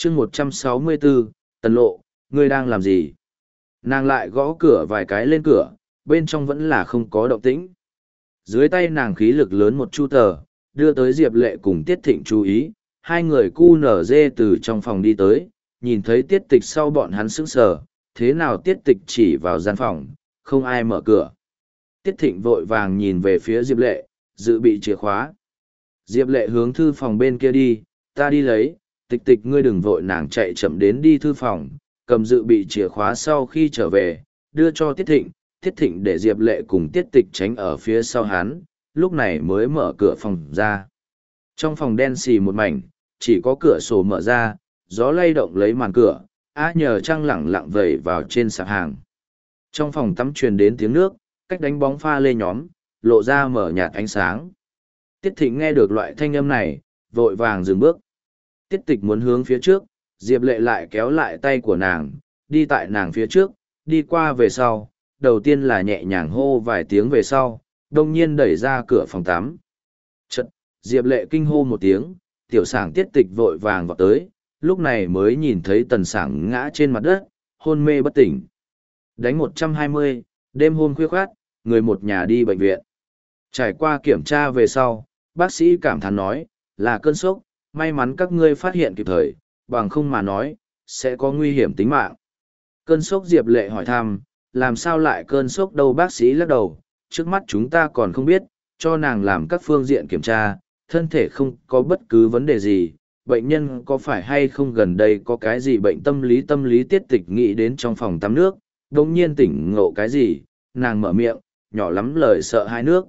chương 164, Tần Lộ, ngươi đang làm gì? Nàng lại gõ cửa vài cái lên cửa, bên trong vẫn là không có động tĩnh. Dưới tay nàng khí lực lớn một chu tờ, đưa tới Diệp Lệ cùng Tiết Thịnh chú ý, hai người cu nở dê từ trong phòng đi tới, nhìn thấy Tiết Tịch sau bọn hắn sững sờ, thế nào Tiết Tịch chỉ vào gian phòng, không ai mở cửa. Tiết Thịnh vội vàng nhìn về phía Diệp Lệ, dự bị chìa khóa. Diệp Lệ hướng thư phòng bên kia đi, ta đi lấy, Tịch ngươi đừng vội, nàng chạy chậm đến đi thư phòng, cầm dự bị chìa khóa sau khi trở về, đưa cho Tiết Thịnh để Diệp Lệ cùng Tiết Tịch tránh ở phía sau hắn, lúc này mới mở cửa phòng ra. Trong phòng đen xì một mảnh, chỉ có cửa sổ mở ra, gió lay động lấy màn cửa, nhờ trăng lẳng lặng vẩy vào trên sạp hàng. Trong phòng tắm truyền đến tiếng nước, cách đánh bóng pha lê nhóm, lộ ra mở nhạt ánh sáng. Tiết Thịnh nghe được loại thanh âm này, vội vàng dừng bước. Tiết Tịch muốn hướng phía trước, Diệp Lệ lại kéo lại tay của nàng, đi tại nàng phía trước, đi qua về sau, đầu tiên là nhẹ nhàng hô vài tiếng về sau, đông nhiên đẩy ra cửa phòng tắm. Chật, Diệp Lệ kinh hô một tiếng, tiểu sảng Tiết Tịch vội vàng vào tới, lúc này mới nhìn thấy Tần Sảng ngã trên mặt đất, hôn mê bất tỉnh. Đánh 120, đêm hôm khuya khoát, người một nhà đi bệnh viện. Trải qua kiểm tra về sau, bác sĩ cảm thán nói, là cơn sốc, may mắn các ngươi phát hiện kịp thời, bằng không mà nói, sẽ có nguy hiểm tính mạng. Cơn sốc, Diệp Lệ hỏi thăm, làm sao lại cơn sốc đâu? Bác sĩ lắc đầu, trước mắt chúng ta còn không biết, cho nàng làm các phương diện kiểm tra, thân thể không có bất cứ vấn đề gì, bệnh nhân có phải hay không gần đây có cái gì bệnh tâm lý Tiết Tịch nghĩ đến trong phòng tắm nước, đồng nhiên tỉnh ngộ cái gì, nàng mở miệng, nhỏ lắm lời sợ hãi nước.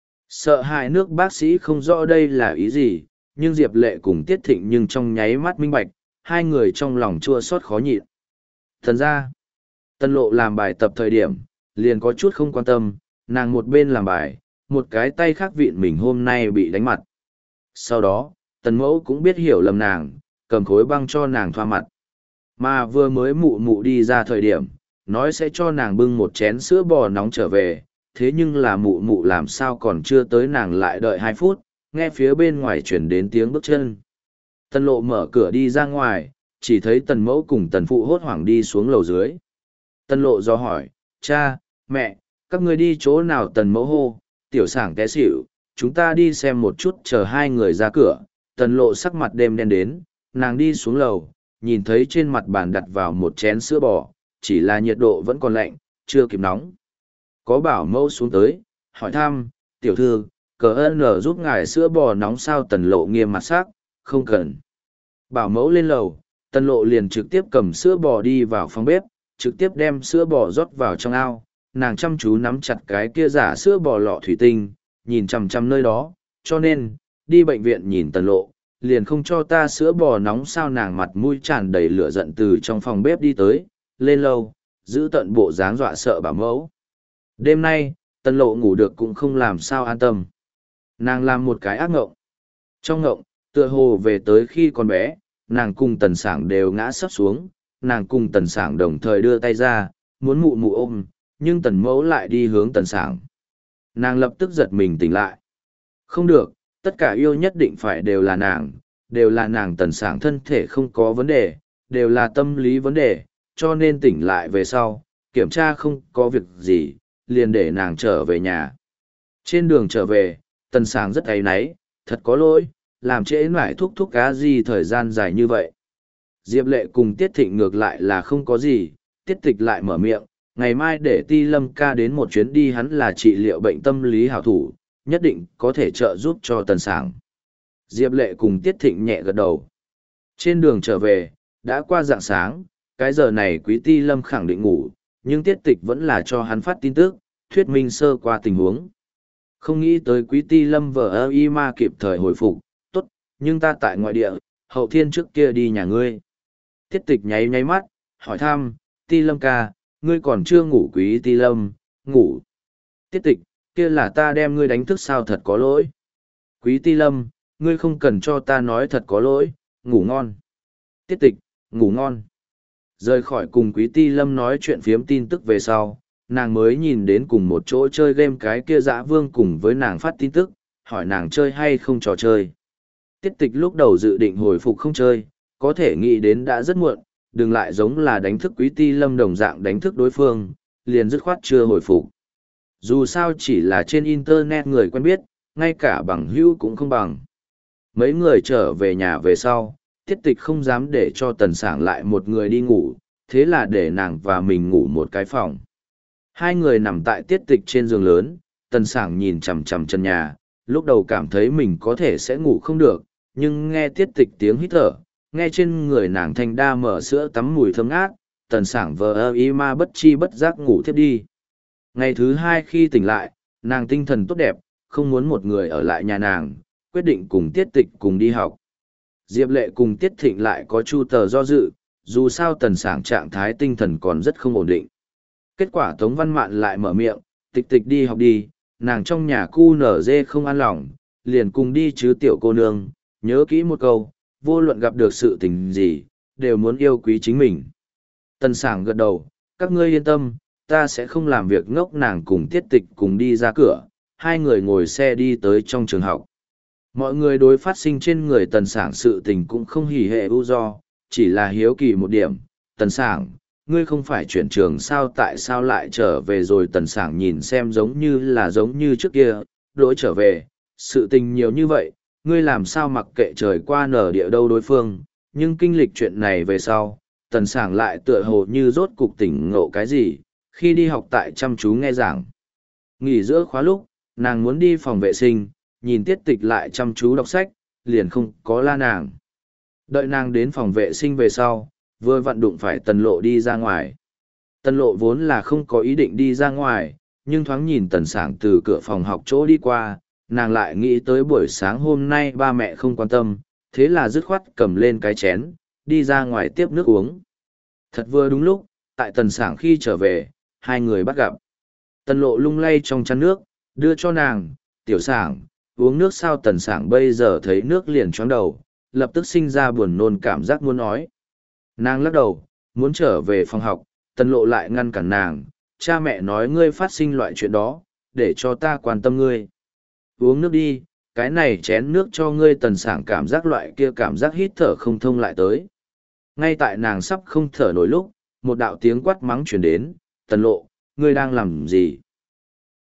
Sợ hãi nước, bác sĩ không rõ đây là ý gì, nhưng Diệp Lệ cùng Tiết Thịnh nhưng trong nháy mắt minh bạch, hai người trong lòng chua xót khó nhịn. Thật ra, Tần Lộ làm bài tập thời điểm, liền có chút không quan tâm, nàng một bên làm bài, một cái tay khác vịn mình hôm nay bị đánh mặt. Sau đó, Tần Mẫu cũng biết hiểu lầm nàng, cầm khối băng cho nàng thoa mặt. Mà vừa mới mụ mụ đi ra thời điểm, nói sẽ cho nàng bưng một chén sữa bò nóng trở về, thế nhưng là mụ mụ làm sao còn chưa tới, nàng lại đợi 2 phút, nghe phía bên ngoài chuyển đến tiếng bước chân. Tần Lộ mở cửa đi ra ngoài, chỉ thấy Tần Mẫu cùng Tần Phụ hốt hoảng đi xuống lầu dưới. Tần Lộ do hỏi, cha, mẹ, các người đi chỗ nào? Tần Mẫu hô, tiểu sảng té xỉu, chúng ta đi xem một chút. Chờ hai người ra cửa, Tần Lộ sắc mặt đêm đen đến, nàng đi xuống lầu, nhìn thấy trên mặt bàn đặt vào một chén sữa bò, chỉ là nhiệt độ vẫn còn lạnh, chưa kịp nóng. Có bảo mẫu xuống tới, hỏi thăm, tiểu thư, cờ ơn giúp ngài sữa bò nóng sao? Tần Lộ nghiêm mặt sắc, không cần. Bảo mẫu lên lầu, Tần Lộ liền trực tiếp cầm sữa bò đi vào phòng bếp, trực tiếp đem sữa bò rót vào trong ao. Nàng chăm chú nắm chặt cái kia giả sữa bò lọ thủy tinh, nhìn chằm chằm nơi đó, cho nên, đi bệnh viện nhìn Tần Lộ, liền không cho ta sữa bò nóng sao? Nàng mặt mũi tràn đầy lửa giận từ trong phòng bếp đi tới, lên lầu, giữ tận bộ dáng dọa sợ bảo mẫu. Đêm nay, Tần Lộ ngủ được cũng không làm sao an tâm. Nàng làm một cái ác ngộng. Trong ngộng, tựa hồ về tới khi còn bé, nàng cùng Tần Sảng đều ngã sấp xuống, nàng cùng Tần Sảng đồng thời đưa tay ra, muốn mụ mụ ôm, nhưng Tần Mẫu lại đi hướng Tần Sảng. Nàng lập tức giật mình tỉnh lại. Không được, tất cả yêu nhất định phải đều là nàng. Tần Sảng thân thể không có vấn đề, đều là tâm lý vấn đề, cho nên tỉnh lại về sau, kiểm tra không có việc gì, liền để nàng trở về nhà. Trên đường trở về, Tần Sảng rất áy náy, thật có lỗi, làm trễ nải thúc cá gì thời gian dài như vậy. Diệp Lệ cùng Tiết Thịnh ngược lại là không có gì, Tiết Tịch lại mở miệng, ngày mai để Ti Lâm ca đến một chuyến đi, hắn là trị liệu bệnh tâm lý hảo thủ, nhất định có thể trợ giúp cho Tần Sảng. Diệp Lệ cùng Tiết Thịnh nhẹ gật đầu. Trên đường trở về, đã qua rạng sáng, cái giờ này Quý Ti Lâm khẳng định ngủ, nhưng Tiết Tịch vẫn là cho hắn phát tin tức, thuyết minh sơ qua tình huống. Không nghĩ tới Quý Ti Lâm vờ y ma kịp thời hồi phục, tốt, nhưng ta tại ngoại địa, hậu thiên trước kia đi nhà ngươi. Tiết Tịch nháy nháy mắt, hỏi thăm, Ti Lâm ca, ngươi còn chưa ngủ? Quý Ti Lâm, ngủ. Tiết Tịch, kia là ta đem ngươi đánh thức sao? Thật có lỗi. Quý Ti Lâm, ngươi không cần cho ta nói thật có lỗi, ngủ ngon. Tiết Tịch, ngủ ngon. Rời khỏi cùng Quý Ti Lâm nói chuyện phiếm tin tức về sau, nàng mới nhìn đến cùng một chỗ chơi game cái kia Dã Vương cùng với nàng phát tin tức, hỏi nàng chơi hay không trò chơi. Tiết Tịch lúc đầu dự định hồi phục không chơi, có thể nghĩ đến đã rất muộn, đừng lại giống là đánh thức Quý Ti Lâm đồng dạng đánh thức đối phương, liền dứt khoát chưa hồi phục. Dù sao chỉ là trên internet người quen biết, ngay cả bằng hữu cũng không bằng. Mấy người trở về nhà về sau, Tiết Tịch không dám để cho Tần Sảng lại một người đi ngủ, thế là để nàng và mình ngủ một cái phòng. Hai người nằm tại Tiết Tịch trên giường lớn, Tần Sảng nhìn chằm chằm chân nhà, lúc đầu cảm thấy mình có thể sẽ ngủ không được, nhưng nghe Tiết Tịch tiếng hít thở, nghe trên người nàng thanh đa mở sữa tắm mùi thơm ngát, Tần Sảng vờ ơ ý ma bất chi bất giác ngủ thiếp đi. Ngày thứ hai khi tỉnh lại, nàng tinh thần tốt đẹp, không muốn một người ở lại nhà nàng, quyết định cùng Tiết Tịch cùng đi học. Diệp Lệ cùng Tiết Thịnh lại có chu tờ do dự, dù sao Tần Sảng trạng thái tinh thần còn rất không ổn định. Kết quả Tống Văn Mạn lại mở miệng, Tịch Tịch đi học đi, nàng trong nhà cu nở dê không an lòng, liền cùng đi chứ tiểu cô nương, nhớ kỹ một câu, vô luận gặp được sự tình gì, đều muốn yêu quý chính mình. Tần Sảng gật đầu, các ngươi yên tâm, ta sẽ không làm việc ngốc. Nàng cùng Tiết Tịch cùng đi ra cửa, hai người ngồi xe đi tới trong trường học. Mọi người đối phát sinh trên người Tần Sảng sự tình cũng không hỉ hệ ưu do, chỉ là hiếu kỳ một điểm. Tần Sảng, ngươi không phải chuyển trường sao, tại sao lại trở về rồi? Tần Sảng nhìn xem giống như trước kia, đổi trở về, sự tình nhiều như vậy, ngươi làm sao mặc kệ trời qua nở địa đâu đối phương. Nhưng kinh lịch chuyện này về sau, Tần Sảng lại tựa hồ như rốt cục tỉnh ngộ cái gì, khi đi học tại chăm chú nghe giảng. Nghỉ giữa khóa lúc, nàng muốn đi phòng vệ sinh, nhìn Tiết Tịch lại chăm chú đọc sách, liền không có la nàng. Đợi nàng đến phòng vệ sinh về sau, vừa vặn đụng phải Tần Lộ đi ra ngoài. Tần Lộ vốn là không có ý định đi ra ngoài, nhưng thoáng nhìn Tần Sảng từ cửa phòng học chỗ đi qua, nàng lại nghĩ tới buổi sáng hôm nay ba mẹ không quan tâm, thế là dứt khoát cầm lên cái chén, đi ra ngoài tiếp nước uống. Thật vừa đúng lúc, tại Tần Sảng khi trở về, hai người bắt gặp. Tần Lộ lung lay trong chén nước, đưa cho nàng, tiểu Sảng, uống nước sao? Tần Sảng bây giờ thấy nước liền choáng đầu, lập tức sinh ra buồn nôn cảm giác muốn nói. Nàng lắc đầu, muốn trở về phòng học, Tần Lộ lại ngăn cản nàng, cha mẹ nói ngươi phát sinh loại chuyện đó, để cho ta quan tâm ngươi. Uống nước đi, cái này chén nước cho ngươi. Tần Sảng cảm giác loại kia cảm giác hít thở không thông lại tới. Ngay tại nàng sắp không thở nổi lúc, một đạo tiếng quát mắng truyền đến, Tần Lộ, ngươi đang làm gì?